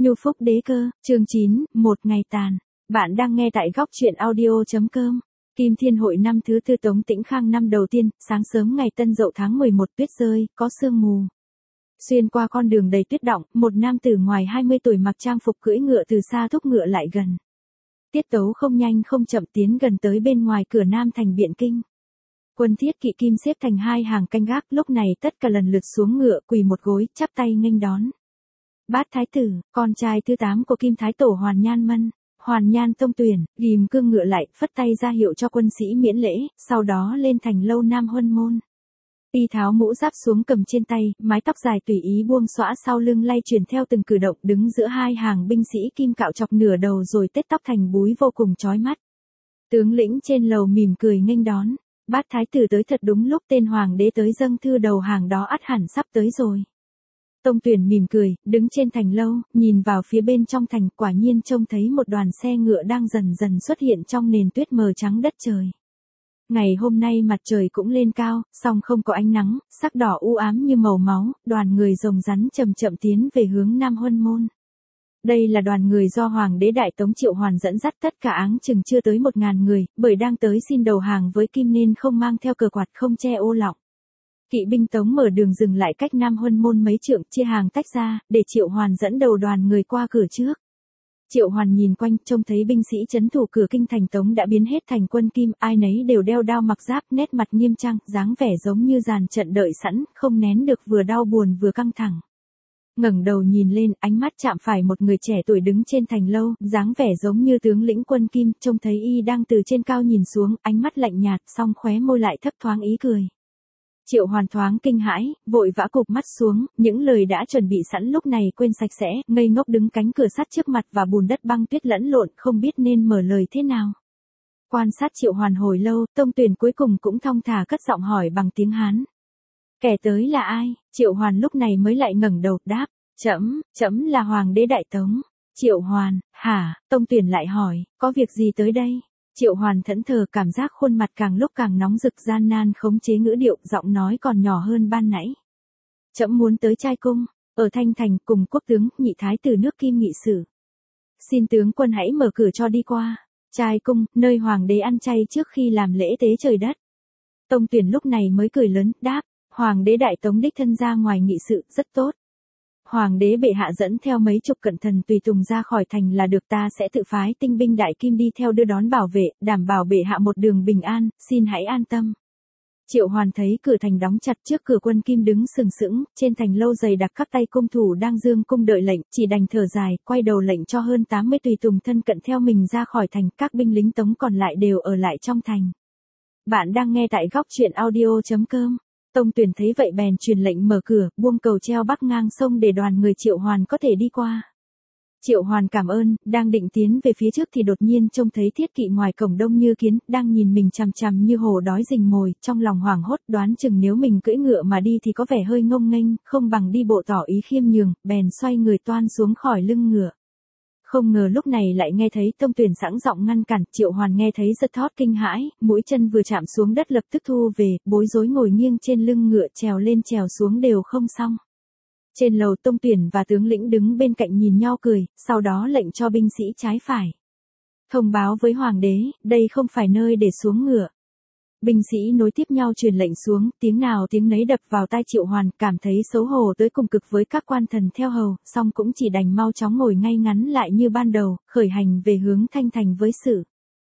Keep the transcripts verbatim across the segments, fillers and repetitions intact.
Nhu Phúc Đế Cơ, chương chín, một ngày tàn. Bạn đang nghe tại góc truyện audio.com. Kim Thiên Hội năm thứ tư Tống Tĩnh Khang năm đầu tiên, sáng sớm ngày Tân Dậu tháng mười một, tuyết rơi, có sương mù. Xuyên qua con đường đầy tuyết đọng, một nam tử ngoài hai mươi tuổi mặc trang phục cưỡi ngựa từ xa thúc ngựa lại gần. Tiết tấu không nhanh không chậm tiến gần tới bên ngoài cửa Nam thành Biện Kinh. Quân thiết kỵ kim xếp thành hai hàng canh gác, lúc này tất cả lần lượt xuống ngựa, quỳ một gối, chắp tay nghênh đón. Bát thái tử, con trai thứ tám của Kim Thái Tổ Hoàn Nhan Mân, Hoàn Nhan Tông Tuyển, ghim cương ngựa lại, phất tay ra hiệu cho quân sĩ miễn lễ, sau đó lên thành lâu Nam Huân Môn. Y tháo mũ giáp xuống cầm trên tay, mái tóc dài tùy ý buông xõa sau lưng lay chuyển theo từng cử động, đứng giữa hai hàng binh sĩ kim cạo chọc nửa đầu rồi tết tóc thành búi vô cùng chói mắt. Tướng lĩnh trên lầu mỉm cười nghênh đón. Bát thái tử tới thật đúng lúc, tên hoàng đế tới dâng thư đầu hàng đó ắt hẳn sắp tới rồi. Tông Tuyển mỉm cười, đứng trên thành lâu, nhìn vào phía bên trong thành, quả nhiên trông thấy một đoàn xe ngựa đang dần dần xuất hiện trong nền tuyết mờ trắng đất trời. Ngày hôm nay mặt trời cũng lên cao, song không có ánh nắng, sắc đỏ u ám như màu máu, đoàn người rồng rắn chậm chậm tiến về hướng Nam Huân Môn. Đây là đoàn người do Hoàng đế Đại Tống Triệu Hoàn dẫn dắt, tất cả áng chừng chưa tới một ngàn người, bởi đang tới xin đầu hàng với Kim nên không mang theo cờ quạt, không che ô lọng. Kỵ binh Tống mở đường dừng lại cách Nam Huân Môn mấy trượng, chia hàng tách ra, để Triệu Hoàn dẫn đầu đoàn người qua cửa trước. Triệu Hoàn nhìn quanh, trông thấy binh sĩ trấn thủ cửa kinh thành Tống đã biến hết thành quân Kim, ai nấy đều đeo đao mặc giáp, nét mặt nghiêm trang, dáng vẻ giống như dàn trận đợi sẵn, không nén được vừa đau buồn vừa căng thẳng. Ngẩng đầu nhìn lên, ánh mắt chạm phải một người trẻ tuổi đứng trên thành lâu, dáng vẻ giống như tướng lĩnh quân Kim, trông thấy y đang từ trên cao nhìn xuống, ánh mắt lạnh nhạt, song khóe môi lại thấp thoáng ý cười. Triệu Hoàn thoáng kinh hãi, vội vã cụp mắt xuống, những lời đã chuẩn bị sẵn lúc này quên sạch sẽ, ngây ngốc đứng cánh cửa sắt trước mặt và bùn đất băng tuyết lẫn lộn, không biết nên mở lời thế nào. Quan sát Triệu Hoàn hồi lâu, Tông Tuyển cuối cùng cũng thong thả cất giọng hỏi bằng tiếng Hán. Kẻ tới là ai? Triệu Hoàn lúc này mới lại ngẩng đầu, đáp, trẫm, trẫm là Hoàng đế Đại Tống. Triệu Hoàn, hả? Tông Tuyển lại hỏi, có việc gì tới đây? Triệu Hoàn thẫn thờ, cảm giác khuôn mặt càng lúc càng nóng rực, gian nan khống chế ngữ điệu, giọng nói còn nhỏ hơn ban nãy. Trẫm muốn tới trai cung, ở Thanh Thành, cùng quốc tướng, nhị thái tử nước Kim nghị sự. Xin tướng quân hãy mở cửa cho đi qua. Trai cung, nơi hoàng đế ăn chay trước khi làm lễ tế trời đất. Tông Tuyển lúc này mới cười lớn, đáp, Hoàng đế Đại Tống đích thân ra ngoài nghị sự, rất tốt. Hoàng đế bệ hạ dẫn theo mấy chục cận thần tùy tùng ra khỏi thành là được, ta sẽ tự phái tinh binh Đại Kim đi theo đưa đón bảo vệ, đảm bảo bệ hạ một đường bình an, xin hãy an tâm. Triệu Hoàn thấy cửa thành đóng chặt, trước cửa quân Kim đứng sừng sững, trên thành lâu dày đặc các tay cung thủ đang dương cung đợi lệnh, chỉ đành thở dài, quay đầu lệnh cho hơn tám mươi tùy tùng thân cận theo mình ra khỏi thành, các binh lính Tống còn lại đều ở lại trong thành. Bạn đang nghe tại góc truyện audio.com. Tông Tuyển thấy vậy bèn truyền lệnh mở cửa, buông cầu treo bắc ngang sông để đoàn người Triệu Hoàn có thể đi qua. Triệu Hoàn cảm ơn, đang định tiến về phía trước thì đột nhiên trông thấy thiết kỵ ngoài cổng đông như kiến, đang nhìn mình chằm chằm như hổ đói rình mồi, trong lòng hoảng hốt, đoán chừng nếu mình cưỡi ngựa mà đi thì có vẻ hơi ngông nghênh, không bằng đi bộ tỏ ý khiêm nhường, bèn xoay người toan xuống khỏi lưng ngựa. Không ngờ lúc này lại nghe thấy Tông Tuyển sẵn giọng ngăn cản, Triệu Hoàn nghe thấy giật thót kinh hãi, mũi chân vừa chạm xuống đất lập tức thu về, bối rối ngồi nghiêng trên lưng ngựa, trèo lên trèo xuống đều không xong. Trên lầu Tông Tuyển và tướng lĩnh đứng bên cạnh nhìn nhau cười, sau đó lệnh cho binh sĩ trái phải. Thông báo với Hoàng đế, đây không phải nơi để xuống ngựa. Binh sĩ nối tiếp nhau truyền lệnh xuống, tiếng nào tiếng nấy đập vào tai Triệu Hoàn, cảm thấy xấu hổ tới cùng cực với các quan thần theo hầu, song cũng chỉ đành mau chóng ngồi ngay ngắn lại như ban đầu, khởi hành về hướng Thanh Thành với sự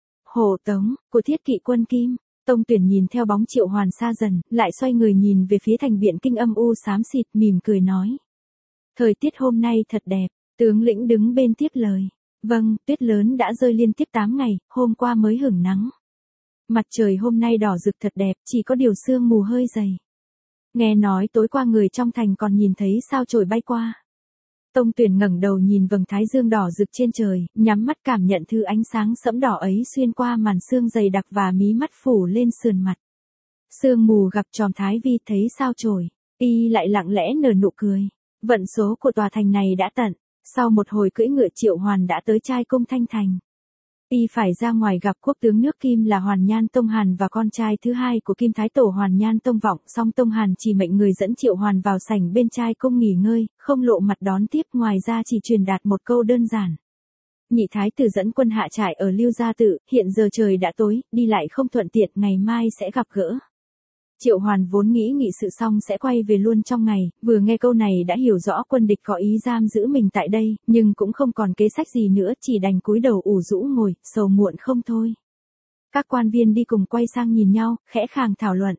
hộ tống của thiết kỵ quân Kim. Tông Tuyển nhìn theo bóng Triệu Hoàn xa dần, lại xoay người nhìn về phía thành Biện Kinh âm u xám xịt, mỉm cười nói. Thời tiết hôm nay thật đẹp, tướng lĩnh đứng bên tiếp lời. Vâng, tuyết lớn đã rơi liên tiếp tám ngày, hôm qua mới hửng nắng. Mặt trời hôm nay đỏ rực thật đẹp, chỉ có điều sương mù hơi dày. Nghe nói tối qua người trong thành còn nhìn thấy sao chổi bay qua. Tông Tuyển ngẩng đầu nhìn vầng thái dương đỏ rực trên trời, nhắm mắt cảm nhận thứ ánh sáng sẫm đỏ ấy xuyên qua màn sương dày đặc và mí mắt phủ lên sườn mặt. Sương mù gặp tròm thái vi thấy sao chổi, y lại lặng lẽ nở nụ cười. Vận số của tòa thành này đã tận, sau một hồi cưỡi ngựa Triệu Hoàn đã tới trai cung Thanh Thành. Y phải ra ngoài gặp quốc tướng nước Kim là Hoàn Nhan Tông Hàn và con trai thứ hai của Kim Thái Tổ Hoàn Nhan Tông Vọng, song Tông Hàn chỉ mệnh người dẫn Triệu Hoàn vào sảnh bên trai cung nghỉ ngơi, không lộ mặt đón tiếp, ngoài ra chỉ truyền đạt một câu đơn giản. Nhị thái tử dẫn quân hạ trại ở Lưu Gia Tự, hiện giờ trời đã tối, đi lại không thuận tiện, ngày mai sẽ gặp gỡ. Triệu Hoàn vốn nghĩ nghị sự xong sẽ quay về luôn trong ngày, vừa nghe câu này đã hiểu rõ quân địch có ý giam giữ mình tại đây, nhưng cũng không còn kế sách gì nữa, chỉ đành cúi đầu ủ rũ ngồi, sầu muộn không thôi. Các quan viên đi cùng quay sang nhìn nhau, khẽ khàng thảo luận.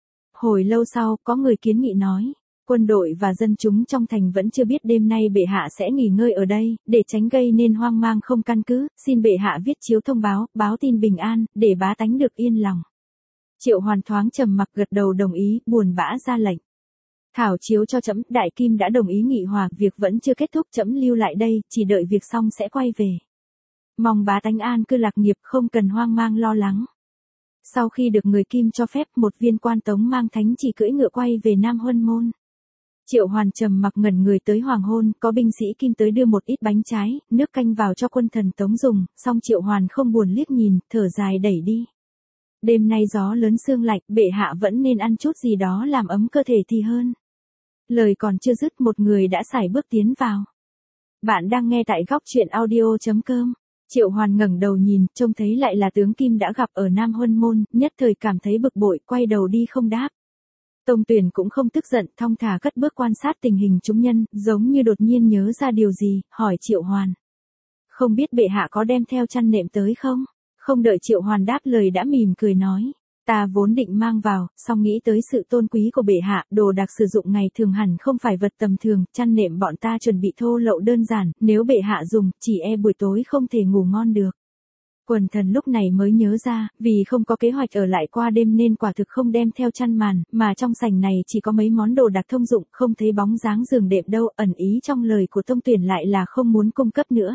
Hồi lâu sau, có người kiến nghị nói, quân đội và dân chúng trong thành vẫn chưa biết đêm nay bệ hạ sẽ nghỉ ngơi ở đây, để tránh gây nên hoang mang không căn cứ, xin bệ hạ viết chiếu thông báo, báo tin bình an, để bá tánh được yên lòng. Triệu Hoàn thoáng trầm mặc gật đầu đồng ý, buồn bã ra lệnh. Thảo chiếu cho trẫm, Đại Kim đã đồng ý nghị hòa, việc vẫn chưa kết thúc, trẫm lưu lại đây, chỉ đợi việc xong sẽ quay về. Mong bá tánh an cư lạc nghiệp, không cần hoang mang lo lắng. Sau khi được người Kim cho phép, một viên quan Tống mang thánh chỉ cưỡi ngựa quay về Nam Huân Môn. Triệu Hoàn trầm mặc ngẩn người tới hoàng hôn, có binh sĩ Kim tới đưa một ít bánh trái, nước canh vào cho quân thần Tống dùng, song Triệu Hoàn không buồn liếc nhìn, thở dài đẩy đi. Đêm nay gió lớn sương lạnh, bệ hạ vẫn nên ăn chút gì đó làm ấm cơ thể thì hơn. Lời còn chưa dứt, một người đã sải bước tiến vào. Bạn đang nghe tại góc truyện audio chấm com. Triệu Hoàn ngẩng đầu nhìn, trông thấy lại là tướng Kim đã gặp ở Nam Huân Môn, nhất thời cảm thấy bực bội, quay đầu đi không đáp. Tông Tuyển cũng không tức giận, thong thả cất bước quan sát tình hình chúng nhân, giống như đột nhiên nhớ ra điều gì, hỏi Triệu Hoàn. Không biết bệ hạ có đem theo chăn nệm tới không? Không đợi Triệu Hoàn đáp lời đã mỉm cười nói. Ta vốn định mang vào, song nghĩ tới sự tôn quý của bệ hạ, đồ đạc sử dụng ngày thường hẳn không phải vật tầm thường, chăn nệm bọn ta chuẩn bị thô lậu đơn giản, nếu bệ hạ dùng, chỉ e buổi tối không thể ngủ ngon được. Quần thần lúc này mới nhớ ra, vì không có kế hoạch ở lại qua đêm nên quả thực không đem theo chăn màn, mà trong sảnh này chỉ có mấy món đồ đạc thông dụng, không thấy bóng dáng giường đệm đâu, ẩn ý trong lời của Tông Tuyển lại là không muốn cung cấp nữa.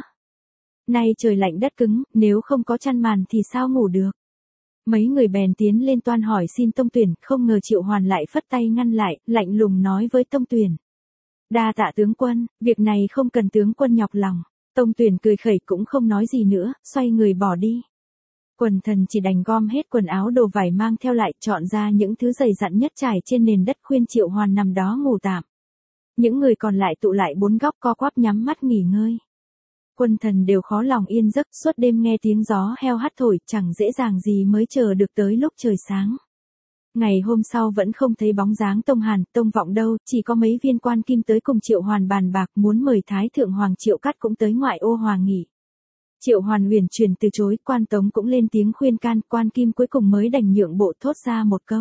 Nay trời lạnh đất cứng, nếu không có chăn màn thì sao ngủ được? Mấy người bèn tiến lên toan hỏi xin Tông Tuyển, không ngờ Triệu Hoàn lại phất tay ngăn lại, lạnh lùng nói với Tông Tuyển. Đa tạ tướng quân, việc này không cần tướng quân nhọc lòng. Tông Tuyển cười khẩy cũng không nói gì nữa, xoay người bỏ đi. Quần thần chỉ đành gom hết quần áo đồ vải mang theo lại, chọn ra những thứ dày dặn nhất trải trên nền đất, khuyên Triệu Hoàn nằm đó ngủ tạm. Những người còn lại tụ lại bốn góc co quắp nhắm mắt nghỉ ngơi. Quân thần đều khó lòng yên giấc, suốt đêm nghe tiếng gió heo hắt thổi, chẳng dễ dàng gì mới chờ được tới lúc trời sáng. Ngày hôm sau vẫn không thấy bóng dáng Tông Hàn, Tông Vọng đâu, chỉ có mấy viên quan Kim tới cùng Triệu Hoàn bàn bạc, muốn mời Thái Thượng Hoàng Triệu Cát cũng tới ngoại ô hòa nghỉ. Triệu Hoàn huyền truyền từ chối, quan Tống cũng lên tiếng khuyên can, quan Kim cuối cùng mới đành nhượng bộ thốt ra một câu.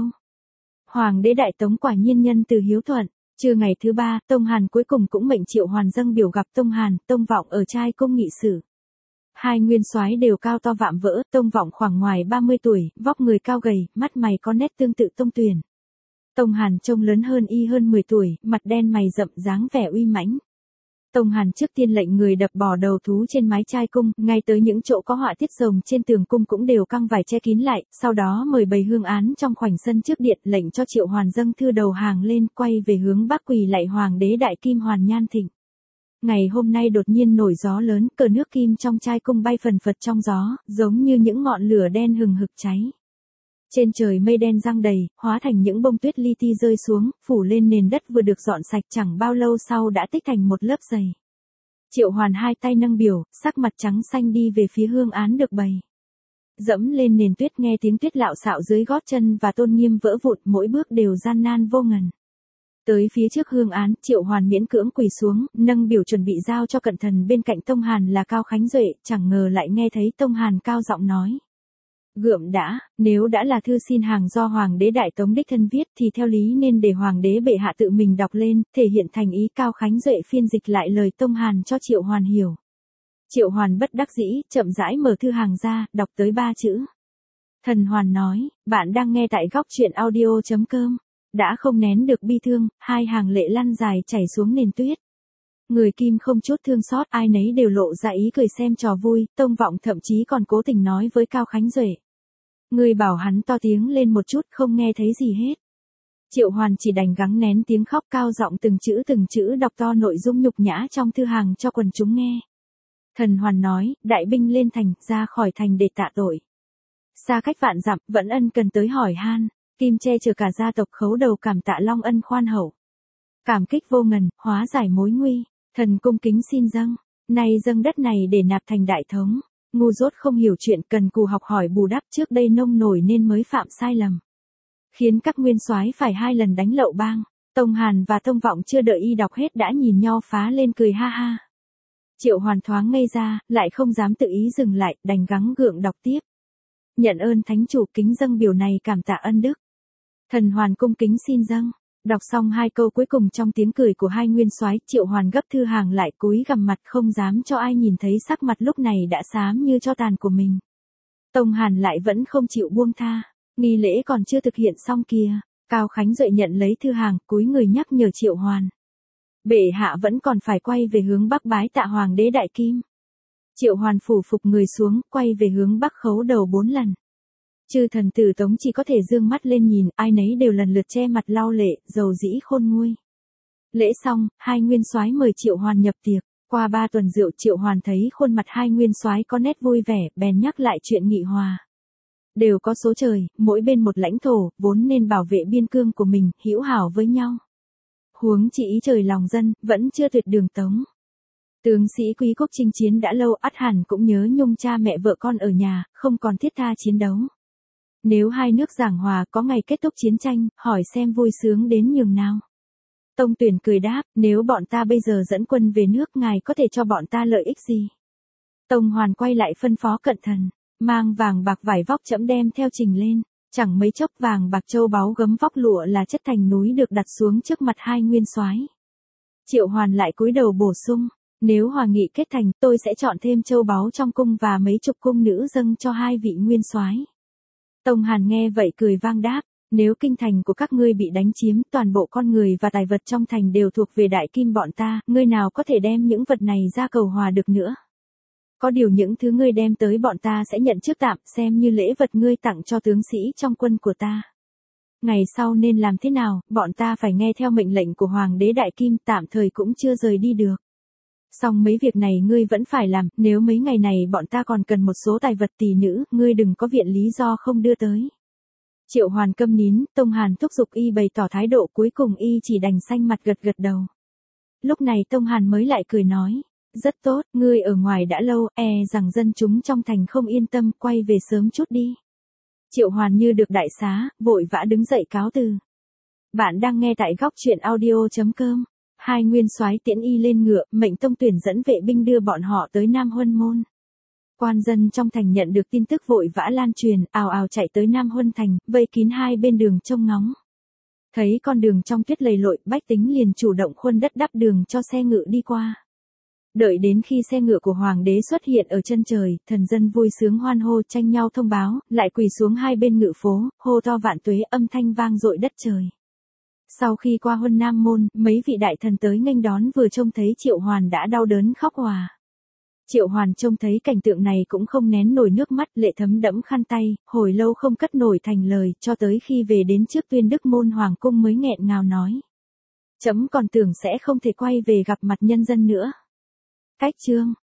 Hoàng đế Đại Tống quả nhiên nhân từ hiếu thuận. Trưa ngày thứ ba, Tông Hàn cuối cùng cũng mệnh Triệu Hoàn dâng biểu gặp Tông Hàn, Tông Vọng ở trai cung nghị sự. Hai nguyên soái đều cao to vạm vỡ, Tông Vọng khoảng ngoài ba mươi tuổi, vóc người cao gầy, mắt mày có nét tương tự Tông Tuyển. Tông Hàn trông lớn hơn y hơn mười tuổi, mặt đen mày rậm, dáng vẻ uy mãnh. Tông Hàn trước tiên lệnh người đập bỏ đầu thú trên mái trai cung, ngay tới những chỗ có họa tiết rồng trên tường cung cũng đều căng vải che kín lại, sau đó mời bày hương án trong khoảnh sân trước điện, lệnh cho Triệu Hoàn dâng thư đầu hàng lên, quay về hướng bắc quỳ lạy Hoàng đế Đại Kim Hoàn Nhan Thịnh. Ngày hôm nay đột nhiên nổi gió lớn, cờ nước kim trong trai cung bay phần phật trong gió, giống như những ngọn lửa đen hừng hực cháy. Trên trời mây đen giăng đầy, hóa thành những bông tuyết li ti rơi xuống, phủ lên nền đất vừa được dọn sạch, chẳng bao lâu sau đã tích thành một lớp dày. Triệu Hoàn hai tay nâng biểu, sắc mặt trắng xanh đi về phía hương án được bày. Dẫm lên nền tuyết, nghe tiếng tuyết lạo xạo dưới gót chân và tôn nghiêm vỡ vụn, mỗi bước đều gian nan vô ngần. Tới phía trước hương án, Triệu Hoàn miễn cưỡng quỳ xuống, nâng biểu chuẩn bị giao cho cận thần bên cạnh Tông Hàn là Cao Khánh Duệ, chẳng ngờ lại nghe thấy Tông Hàn cao giọng nói. Gượm đã, nếu đã là thư xin hàng do Hoàng đế Đại Tống đích thân viết thì theo lý nên để Hoàng đế bệ hạ tự mình đọc lên, thể hiện thành ý. Cao Khánh Duệ phiên dịch lại lời Tông Hàn cho Triệu Hoàn hiểu. Triệu Hoàn bất đắc dĩ, chậm rãi mở thư hàng ra, đọc tới ba chữ. Thần Hoàn nói, bạn đang nghe tại góc truyện audio chấm com. Đã không nén được bi thương, hai hàng lệ lăn dài chảy xuống nền tuyết. Người Kim không chút thương xót, ai nấy đều lộ ra ý cười xem trò vui, Tông Vọng thậm chí còn cố tình nói với Cao Khánh Duệ. Người bảo hắn to tiếng lên một chút, không nghe thấy gì hết. Triệu Hoàn chỉ đành gắng nén tiếng khóc, cao giọng từng chữ từng chữ đọc to nội dung nhục nhã trong thư hàng cho quần chúng nghe. Thần Hoàn nói, đại binh lên thành, ra khỏi thành để tạ tội. Xa cách vạn dặm, vẫn ân cần tới hỏi han, Kim che chở cả gia tộc khấu đầu cảm tạ long ân khoan hậu. Cảm kích vô ngần, hóa giải mối nguy, thần cung kính xin dâng, nay dâng đất này để nạp thành đại thống. Ngu dốt không hiểu chuyện, cần cù học hỏi bù đắp, trước đây nông nổi nên mới phạm sai lầm. Khiến các nguyên soái phải hai lần đánh lậu bang. Tông Hàn và Tông Vọng chưa đợi y đọc hết đã nhìn nho phá lên cười ha ha. Triệu Hoàn thoáng ngây ra, lại không dám tự ý dừng lại, đành gắng gượng đọc tiếp. Nhận ơn thánh chủ, kính dâng biểu này cảm tạ ân đức. Thần Hoàn cung kính xin dâng. Đọc xong hai câu cuối cùng trong tiếng cười của hai nguyên soái, Triệu Hoàn gấp thư hàng lại, cúi gằm mặt không dám cho ai nhìn thấy sắc mặt lúc này đã xám như tro tàn của mình. Tông Hàn lại vẫn không chịu buông tha, nghi lễ còn chưa thực hiện xong kìa. Cao Khánh Duệ nhận lấy thư hàng, cúi người nhắc nhở Triệu Hoàn. Bệ hạ vẫn còn phải quay về hướng bắc bái tạ Hoàng đế Đại Kim. Triệu Hoàn phủ phục người xuống, quay về hướng bắc khấu đầu bốn lần. Chư thần tử tống chỉ có thể dương mắt lên nhìn, ai nấy đều lần lượt che mặt lau lệ, dầu dĩ khôn nguôi. Lễ xong, hai nguyên soái mời Triệu Hoàn nhập tiệc. Qua ba tuần rượu, Triệu Hoàn thấy khuôn mặt hai nguyên soái có nét vui vẻ, bèn nhắc lại chuyện nghị hòa. Đều có số trời, mỗi bên một lãnh thổ, vốn nên bảo vệ biên cương của mình, hữu hảo với nhau. Huống chỉ ý trời lòng dân, vẫn chưa tuyệt đường tống. Tướng sĩ quý quốc chinh chiến đã lâu, ắt hẳn cũng nhớ nhung cha mẹ vợ con ở nhà, không còn thiết tha chiến đấu. Nếu hai nước giảng hòa có ngày kết thúc chiến tranh, hỏi xem vui sướng đến nhường nào. Tông Tuyển cười đáp, nếu bọn ta bây giờ dẫn quân về nước, ngài có thể cho bọn ta lợi ích gì? Tông Hoàn quay lại phân phó cận thần, mang vàng bạc vải vóc trẫm đem theo trình lên. Chẳng mấy chốc vàng bạc châu báu gấm vóc lụa là chất thành núi được đặt xuống trước mặt hai nguyên soái. Triệu Hoàn lại cúi đầu bổ sung, nếu hòa nghị kết thành, tôi sẽ chọn thêm châu báu trong cung và mấy chục cung nữ dâng cho hai vị nguyên soái. Tông Hàn nghe vậy cười vang đáp, nếu kinh thành của các ngươi bị đánh chiếm, toàn bộ con người và tài vật trong thành đều thuộc về Đại Kim bọn ta, ngươi nào có thể đem những vật này ra cầu hòa được nữa. Có điều những thứ ngươi đem tới bọn ta sẽ nhận trước tạm, xem như lễ vật ngươi tặng cho tướng sĩ trong quân của ta. Ngày sau nên làm thế nào, bọn ta phải nghe theo mệnh lệnh của Hoàng đế Đại Kim, tạm thời cũng chưa rời đi được. Song mấy việc này ngươi vẫn phải làm, nếu mấy ngày này bọn ta còn cần một số tài vật tỷ nữ, ngươi đừng có viện lý do không đưa tới. Triệu Hoàn câm nín, Tông Hàn thúc giục y bày tỏ thái độ, cuối cùng y chỉ đành xanh mặt gật gật đầu. Lúc này Tông Hàn mới lại cười nói, rất tốt, ngươi ở ngoài đã lâu, e rằng dân chúng trong thành không yên tâm, quay về sớm chút đi. Triệu Hoàn như được đại xá, vội vã đứng dậy cáo từ. Bạn đang nghe tại góc truyện audio chấm com. Hai nguyên soái tiễn y lên ngựa, mệnh Tông Tuyển dẫn vệ binh đưa bọn họ tới Nam Huân Môn. Quan dân trong thành nhận được tin tức vội vã lan truyền, ào ào chạy tới Nam Huân thành, vây kín hai bên đường trông ngóng. Thấy con đường trong tuyết lầy lội, bách tính liền chủ động khuân đất đắp đường cho xe ngựa đi qua. Đợi đến khi xe ngựa của Hoàng đế xuất hiện ở chân trời, thần dân vui sướng hoan hô tranh nhau thông báo, lại quỳ xuống hai bên ngự phố, hô to vạn tuế, âm thanh vang dội đất trời. Sau khi qua Huân Nam Môn, mấy vị đại thần tới nghênh đón vừa trông thấy Triệu Hoàn đã đau đớn khóc òa. Triệu Hoàn trông thấy cảnh tượng này cũng không nén nổi nước mắt, lệ thấm đẫm khăn tay, hồi lâu không cất nổi thành lời, cho tới khi về đến trước Tuyên Đức Môn Hoàng cung mới nghẹn ngào nói. Chấm còn tưởng sẽ không thể quay về gặp mặt nhân dân nữa. Cách chương